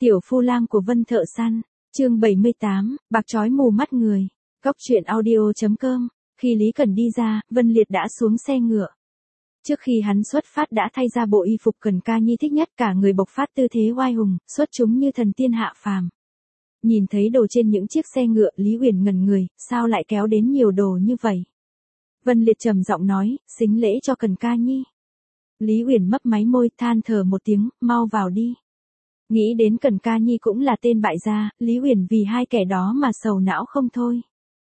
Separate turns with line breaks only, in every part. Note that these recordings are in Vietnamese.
Tiểu phu lang của Vân thợ săn, chương 78, bạc chói mù mắt người. Góc truyện audio.com. Khi Lý Cẩn đi ra, Vân Liệt đã xuống xe ngựa. Trước khi hắn xuất phát đã thay ra bộ y phục Cẩn Ca Nhi thích nhất, cả người bộc phát tư thế oai hùng, xuất chúng như thần tiên hạ phàm. Nhìn thấy đồ trên những chiếc xe ngựa, Lý Uyển ngẩn người, sao lại kéo đến nhiều đồ như vậy? Vân Liệt trầm giọng nói, xính lễ cho Cẩn Ca Nhi. Lý Uyển mấp máy môi, than thở một tiếng, mau vào đi. Nghĩ đến Cẩn Ca Nhi cũng là tên bại gia, Lý Uyển vì hai kẻ đó mà sầu não không thôi.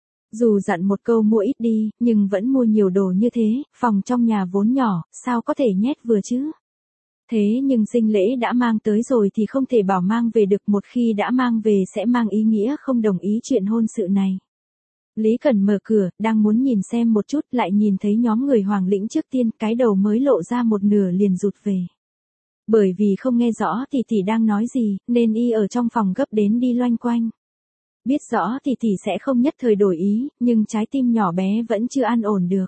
Dù dặn một câu mua ít đi, nhưng vẫn mua nhiều đồ như thế, phòng trong nhà vốn nhỏ, sao có thể nhét vừa chứ? Thế nhưng sinh lễ đã mang tới rồi thì không thể bảo mang về được, một khi đã mang về sẽ mang ý nghĩa không đồng ý chuyện hôn sự này. Lý Cẩn mở cửa, đang muốn nhìn xem một chút, lại nhìn thấy nhóm người Hoàng Lĩnh trước tiên, cái đầu mới lộ ra một nửa liền rụt về. Bởi vì không nghe rõ tỷ tỷ đang nói gì, nên y ở trong phòng gấp đến đi loanh quanh. Biết rõ tỷ tỷ sẽ không nhất thời đổi ý, nhưng trái tim nhỏ bé vẫn chưa an ổn được.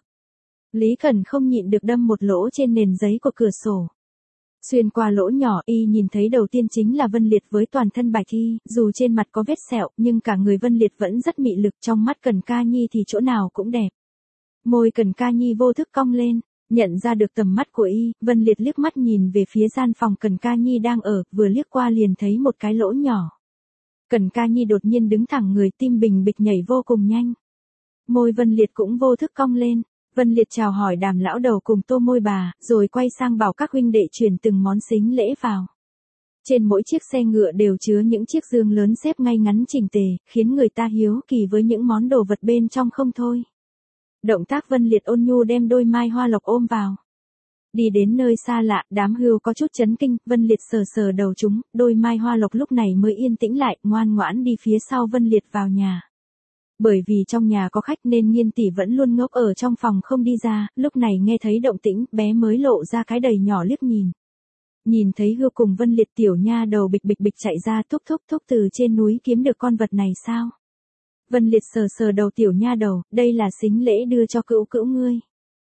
Lý Cẩn không nhịn được đâm một lỗ trên nền giấy của cửa sổ. Xuyên qua lỗ nhỏ, y nhìn thấy đầu tiên chính là Vân Liệt với toàn thân bạch y, dù trên mặt có vết sẹo, nhưng cả người Vân Liệt vẫn rất mị lực, trong mắt Cẩn Ca Nhi thì chỗ nào cũng đẹp. Môi Cẩn Ca Nhi vô thức cong lên, nhận ra được tầm mắt của y, Vân Liệt liếc mắt nhìn về phía gian phòng Cẩn Ca Nhi đang ở, vừa liếc qua liền thấy một cái lỗ nhỏ. Cẩn Ca Nhi đột nhiên đứng thẳng người, tim bình bịch nhảy vô cùng nhanh. Môi Vân Liệt cũng vô thức cong lên. Vân Liệt chào hỏi Đàm lão đầu cùng Tô Môi bà, rồi quay sang bảo các huynh đệ chuyển từng món sính lễ vào. Trên mỗi chiếc xe ngựa đều chứa những chiếc dương lớn xếp ngay ngắn chỉnh tề, khiến người ta hiếu kỳ với những món đồ vật bên trong không thôi. Động tác Vân Liệt ôn nhu đem đôi mai hoa lộc ôm vào. Đi đến nơi xa lạ, đám hươu có chút chấn kinh, Vân Liệt sờ sờ đầu chúng, đôi mai hoa lộc lúc này mới yên tĩnh lại, ngoan ngoãn đi phía sau Vân Liệt vào nhà. Bởi vì trong nhà có khách nên Nghiên tỷ vẫn luôn ngốc ở trong phòng không đi ra, lúc này nghe thấy động tĩnh, bé mới lộ ra cái đầy nhỏ liếc nhìn. Nhìn thấy hươu cùng Vân Liệt, tiểu nha đầu bịch bịch bịch chạy ra, thúc thúc từ trên núi kiếm được con vật này sao? Vân Liệt sờ sờ đầu tiểu nha đầu, đây là sính lễ đưa cho cữu cữu ngươi.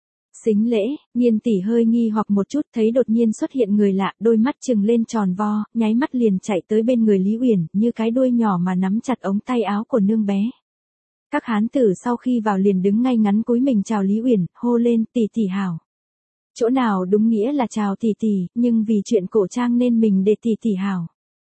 Sính lễ, Nghiên tỷ hơi nghi hoặc một chút, thấy đột nhiên xuất hiện người lạ, đôi mắt trừng lên tròn vo, nháy mắt liền chạy tới bên người Lý Uyển, như cái đuôi nhỏ mà nắm chặt ống tay áo của nương bé. Các hán tử sau khi vào liền đứng ngay ngắn cúi mình chào Lý Uyển, hô lên, tỷ tỷ hảo. Chỗ nào đúng nghĩa là chào tỷ tỷ, nhưng vì chuyện cổ trang nên mình để tỷ tỷ hảo.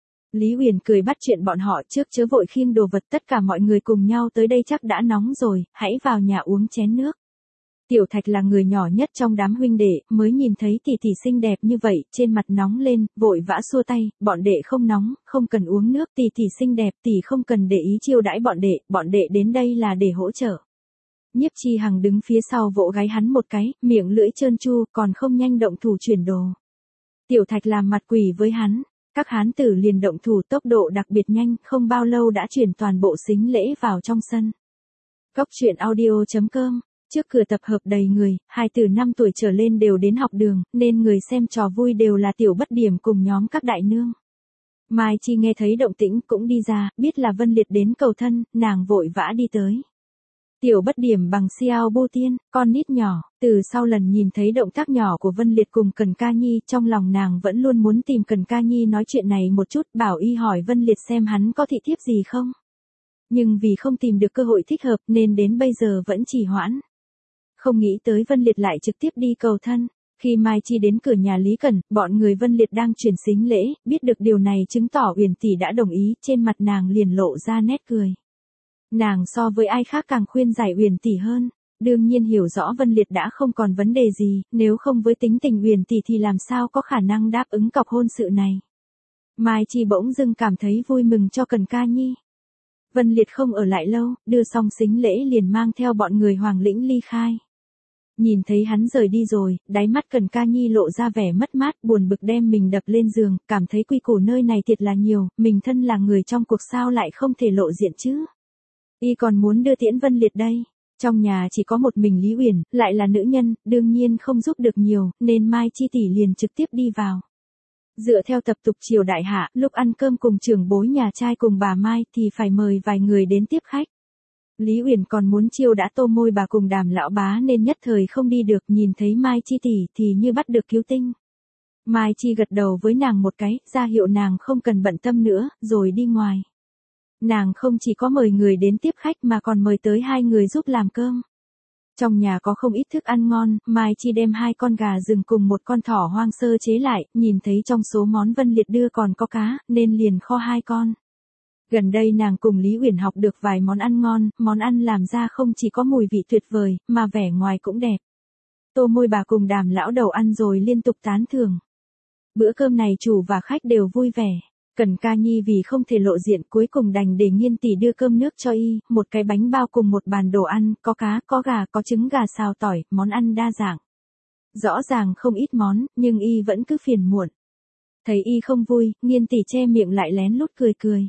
Lý Uyển cười bắt chuyện bọn họ, trước chớ vội khiêng đồ vật, tất cả mọi người cùng nhau tới đây chắc đã nóng rồi, hãy vào nhà uống chén nước. Tiểu Thạch là người nhỏ nhất trong đám huynh đệ, mới nhìn thấy tỷ tỷ xinh đẹp như vậy, trên mặt nóng lên, vội vã xua tay, bọn đệ không nóng, không cần uống nước, tỷ tỷ xinh đẹp, tỷ không cần để ý chiêu đãi bọn đệ đến đây là để hỗ trợ. Nhiếp Chi Hằng đứng phía sau vỗ gáy hắn một cái, miệng lưỡi trơn tru, còn không nhanh động thủ chuyển đồ. Tiểu Thạch làm mặt quỷ với hắn, các hán tử liền động thủ tốc độ đặc biệt nhanh, không bao lâu đã chuyển toàn bộ sính lễ vào trong sân. Góc truyện audio.com. Trước cửa tập hợp đầy người, hai từ 5 tuổi trở lên đều đến học đường, nên người xem trò vui đều là Tiểu Bất Điểm cùng nhóm các đại nương. Mai Chi nghe thấy động tĩnh cũng đi ra, biết là Vân Liệt đến cầu thân, nàng vội vã đi tới. Tiểu Bất Điểm bằng Xiao Bu Tiên, con nít nhỏ, từ sau lần nhìn thấy động tác nhỏ của Vân Liệt cùng Cẩn Ca Nhi, trong lòng nàng vẫn luôn muốn tìm Cẩn Ca Nhi nói chuyện này một chút, bảo y hỏi Vân Liệt xem hắn có thị thiếp gì không. Nhưng vì không tìm được cơ hội thích hợp nên đến bây giờ vẫn trì hoãn. Không nghĩ tới Vân Liệt lại trực tiếp đi cầu thân. Khi Mai Chi đến cửa nhà Lý Cẩn, bọn người Vân Liệt đang chuyển sính lễ, biết được điều này chứng tỏ Uyển tỷ đã đồng ý, trên mặt nàng liền lộ ra nét cười. Nàng so với ai khác càng khuyên giải Uyển tỷ hơn, đương nhiên hiểu rõ Vân Liệt đã không còn vấn đề gì, nếu không với tính tình Uyển tỷ thì làm sao có khả năng đáp ứng cọc hôn sự này. Mai Chi bỗng dưng cảm thấy vui mừng cho Cẩn Ca Nhi. Vân Liệt không ở lại lâu, đưa xong sính lễ liền mang theo bọn người Hoàng Lĩnh ly khai. Nhìn thấy hắn rời đi rồi, đáy mắt Cẩn Ca Nhi lộ ra vẻ mất mát, buồn bực đem mình đập lên giường, cảm thấy quy củ nơi này thiệt là nhiều, mình thân là người trong cuộc sao lại không thể lộ diện chứ. Y còn muốn đưa tiễn Vân Liệt đây. Trong nhà chỉ có một mình Lý Uyển, lại là nữ nhân, đương nhiên không giúp được nhiều, nên Mai Chi tỷ liền trực tiếp đi vào. Dựa theo tập tục triều đại hạ, lúc ăn cơm cùng trưởng bối nhà trai cùng bà Mai thì phải mời vài người đến tiếp khách. Lý Uyển còn muốn chiêu đã Tô Môi bà cùng Đàm lão bá nên nhất thời không đi được, nhìn thấy Mai Chi tỷ thì như bắt được cứu tinh. Mai Chi gật đầu với nàng một cái, ra hiệu nàng không cần bận tâm nữa, rồi đi ngoài. Nàng không chỉ có mời người đến tiếp khách mà còn mời tới 2 người giúp làm cơm. Trong nhà có không ít thức ăn ngon, Mai Chi đem 2 con gà rừng cùng một con thỏ hoang sơ chế lại, nhìn thấy trong số món Vân Liệt đưa còn có cá, nên liền kho 2 con. Gần đây nàng cùng Lý Uyển học được vài món ăn ngon, món ăn làm ra không chỉ có mùi vị tuyệt vời, mà vẻ ngoài cũng đẹp. Tô Môi Bà cùng Đàm lão đầu ăn rồi liên tục tán thưởng. Bữa cơm này chủ và khách đều vui vẻ. Cẩn Ca Nhi vì không thể lộ diện cuối cùng đành để Nghiên tỷ đưa cơm nước cho y, một cái bánh bao cùng một bàn đồ ăn, có cá, có gà, có trứng gà xào tỏi, món ăn đa dạng. Rõ ràng không ít món, nhưng y vẫn cứ phiền muộn. Thấy y không vui, Nghiên tỷ che miệng lại lén lút cười cười.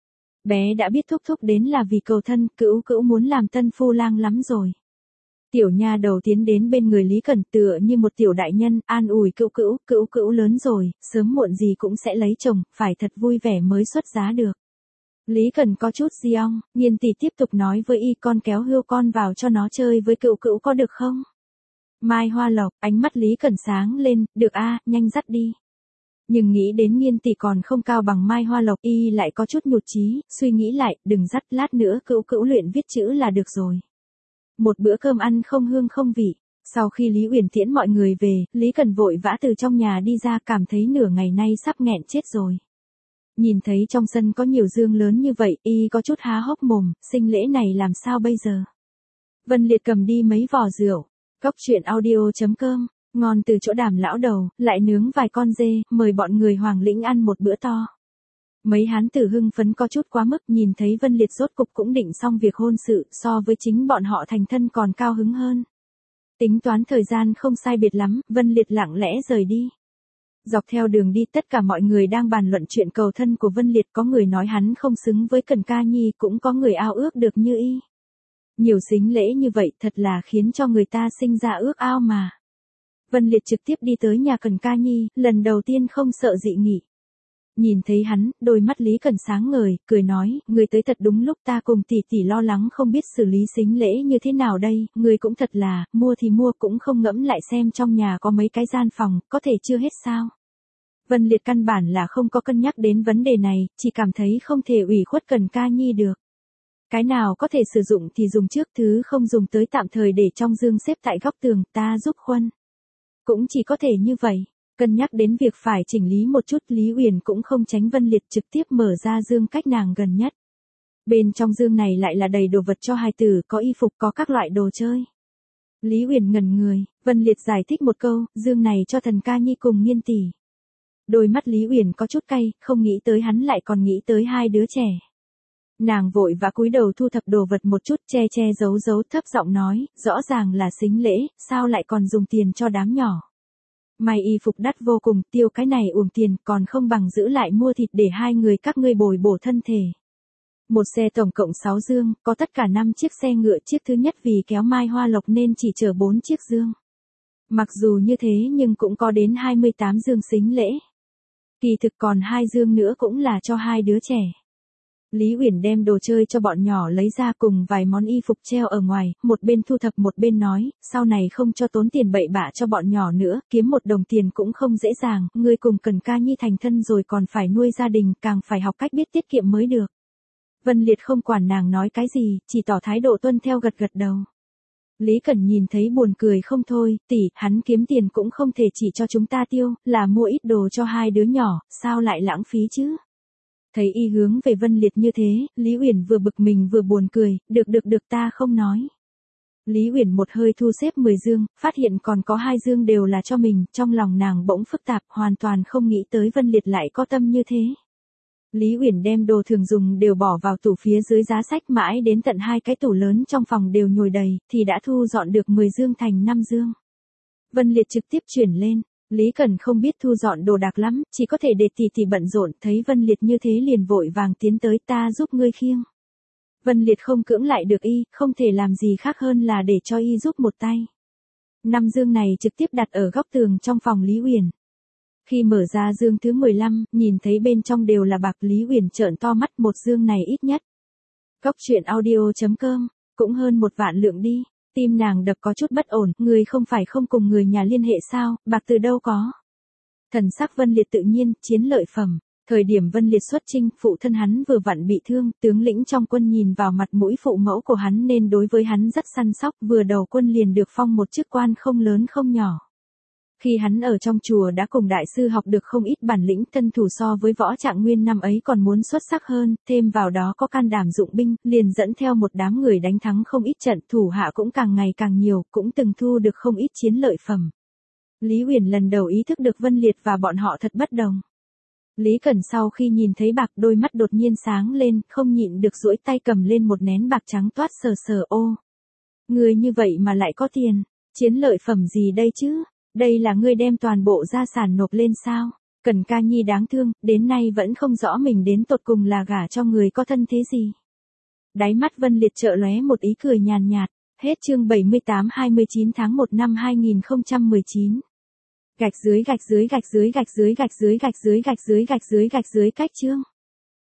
Bé đã biết thúc thúc đến là vì cầu thân, Cữu Cữu muốn làm tân phu lang lắm rồi. Tiểu nha đầu tiến đến bên người Lý Cẩn tựa như một tiểu đại nhân, an ủi Cữu Cữu, Cữu Cữu lớn rồi, sớm muộn gì cũng sẽ lấy chồng, phải thật vui vẻ mới xuất giá được. Lý Cẩn có chút giong, Nghiên tỷ tiếp tục nói với y con kéo hươu con vào cho nó chơi với Cữu Cữu có được không? Mai Hoa Lộc, ánh mắt Lý Cẩn sáng lên, được a, nhanh dắt đi. Nhưng nghĩ đến Nghiên tỷ còn không cao bằng Mai Hoa Lộc y lại có chút nhụt chí, suy nghĩ lại, đừng dắt, lát nữa Cữu Cữu luyện viết chữ là được rồi. Một bữa cơm ăn không hương không vị. Sau khi Lý Uyển tiễn mọi người về, Lý Cẩn vội vã từ trong nhà đi ra cảm thấy nửa ngày nay sắp nghẹn chết rồi. Nhìn thấy trong sân có nhiều dương lớn như vậy, y có chút há hốc mồm, sinh lễ này làm sao bây giờ? Vân Liệt cầm đi mấy vò rượu. Cóc truyện audio.com, ngon từ chỗ Đàm lão đầu, lại nướng vài con dê, mời bọn người Hoàng Lĩnh ăn một bữa to. Mấy hán tử hưng phấn có chút quá mức, nhìn thấy Vân Liệt rốt cục cũng định xong việc hôn sự, so với chính bọn họ thành thân còn cao hứng hơn. Tính toán thời gian không sai biệt lắm, Vân Liệt lặng lẽ rời đi. Dọc theo đường đi tất cả mọi người đang bàn luận chuyện cầu thân của Vân Liệt, có người nói hắn không xứng với Cẩn Ca Nhi, cũng có người ao ước được như y. Nhiều sính lễ như vậy thật là khiến cho người ta sinh ra ước ao mà. Vân Liệt trực tiếp đi tới nhà Cẩn Ca Nhi, lần đầu tiên không sợ dị nghị. Nhìn thấy hắn, đôi mắt Lý Cẩn sáng ngời, cười nói, người tới thật đúng lúc, ta cùng tỷ tỷ lo lắng không biết xử lý sính lễ như thế nào đây, người cũng thật là, mua thì mua cũng không ngẫm lại xem trong nhà có mấy cái gian phòng, có thể chưa hết sao. Vân Liệt căn bản là không có cân nhắc đến vấn đề này, chỉ cảm thấy không thể ủy khuất Cẩn Ca Nhi được. Cái nào có thể sử dụng thì dùng trước, thứ không dùng tới tạm thời để trong dương xếp tại góc tường, ta giúp khuân. Cũng chỉ có thể như vậy. Cân nhắc đến việc phải chỉnh lý một chút, Lý Uyển cũng không tránh Vân Liệt, trực tiếp mở ra dương cách nàng gần nhất. Bên trong dương này lại là đầy đồ vật cho hài tử, có y phục, có các loại đồ chơi. Lý Uyển ngẩn người, Vân Liệt giải thích một câu, dương này cho Thần Ca Nhi cùng Nghiên tỷ. Đôi mắt Lý Uyển có chút cay, không nghĩ tới hắn lại còn nghĩ tới 2 đứa trẻ. Nàng vội vã cúi đầu thu thập đồ vật một chút, che che giấu giấu, thấp giọng nói, rõ ràng là sính lễ, sao lại còn dùng tiền cho đám nhỏ. May y phục đắt vô cùng, tiêu cái này uổng tiền, còn không bằng giữ lại mua thịt để 2 người các ngươi bồi bổ thân thể. Một xe tổng cộng 6 dương, có tất cả 5 chiếc xe ngựa, chiếc thứ nhất vì kéo Mai Hoa Lộc nên chỉ chở 4 chiếc dương. Mặc dù như thế nhưng cũng có đến 28 dương sính lễ. Kỳ thực còn 2 dương nữa cũng là cho 2 đứa trẻ. Lý Uyển đem đồ chơi cho bọn nhỏ lấy ra cùng vài món y phục treo ở ngoài, một bên thu thập một bên nói, sau này không cho tốn tiền bậy bạ cho bọn nhỏ nữa, kiếm 1 đồng tiền cũng không dễ dàng, ngươi cùng Cẩn Ca Nhi thành thân rồi còn phải nuôi gia đình, càng phải học cách biết tiết kiệm mới được. Vân Liệt không quản nàng nói cái gì, chỉ tỏ thái độ tuân theo, gật gật đầu. Lý Cẩn nhìn thấy buồn cười không thôi, tỷ, hắn kiếm tiền cũng không thể chỉ cho chúng ta tiêu, là mua ít đồ cho 2 đứa nhỏ, sao lại lãng phí chứ? Thấy y hướng về Vân Liệt như thế, Lý Uyển vừa bực mình vừa buồn cười, được ta không nói. Lý Uyển một hơi thu xếp 10 dương, phát hiện còn có 2 dương đều là cho mình, trong lòng nàng bỗng phức tạp, hoàn toàn không nghĩ tới Vân Liệt lại có tâm như thế. Lý Uyển đem đồ thường dùng đều bỏ vào tủ phía dưới giá sách, mãi đến tận 2 cái tủ lớn trong phòng đều nhồi đầy, thì đã thu dọn được 10 dương thành 5 dương. Vân Liệt trực tiếp chuyển lên. Lý Cẩn không biết thu dọn đồ đạc lắm, chỉ có thể để tỷ bận rộn, thấy Vân Liệt như thế liền vội vàng tiến tới, ta giúp ngươi khiêng. Vân Liệt không cưỡng lại được y, không thể làm gì khác hơn là để cho y giúp một tay. 5 dương này trực tiếp đặt ở góc tường trong phòng Lý Uyển. Khi mở ra dương thứ 15, nhìn thấy bên trong đều là bạc, Lý Uyển trợn to mắt, một dương này ít nhất. Cóc truyện audio.com, cũng hơn 1 vạn lượng đi. Tim nàng đập có chút bất ổn, người không phải không cùng người nhà liên hệ sao, bạc từ đâu có. Thần sắc Vân Liệt tự nhiên, chiến lợi phẩm. Thời điểm Vân Liệt xuất chinh, phụ thân hắn vừa vặn bị thương, tướng lĩnh trong quân nhìn vào mặt mũi phụ mẫu của hắn nên đối với hắn rất săn sóc, vừa đầu quân liền được phong một chức quan không lớn không nhỏ. Khi hắn ở trong chùa đã cùng đại sư học được không ít bản lĩnh, thân thủ so với Võ Trạng Nguyên năm ấy còn muốn xuất sắc hơn, thêm vào đó có can đảm dụng binh, liền dẫn theo một đám người đánh thắng không ít trận, thủ hạ cũng càng ngày càng nhiều, cũng từng thu được không ít chiến lợi phẩm. Lý Uyển lần đầu ý thức được Vân Liệt và bọn họ thật bất đồng. Lý Cẩn sau khi nhìn thấy bạc, đôi mắt đột nhiên sáng lên, không nhịn được duỗi tay cầm lên một nén bạc trắng toát, sờ sờ. Ô, người như vậy mà lại có tiền, chiến lợi phẩm gì đây chứ? Đây là ngươi đem toàn bộ gia sản nộp lên sao? Cẩn ca nhi đáng thương, đến nay vẫn không rõ mình đến tột cùng là gả cho người có thân thế gì. Đáy mắt Vân Liệt chợt lóe một ý cười nhàn nhạt. Hết chương 78, 29 tháng 1 năm 2019. Gạch dưới cách chương.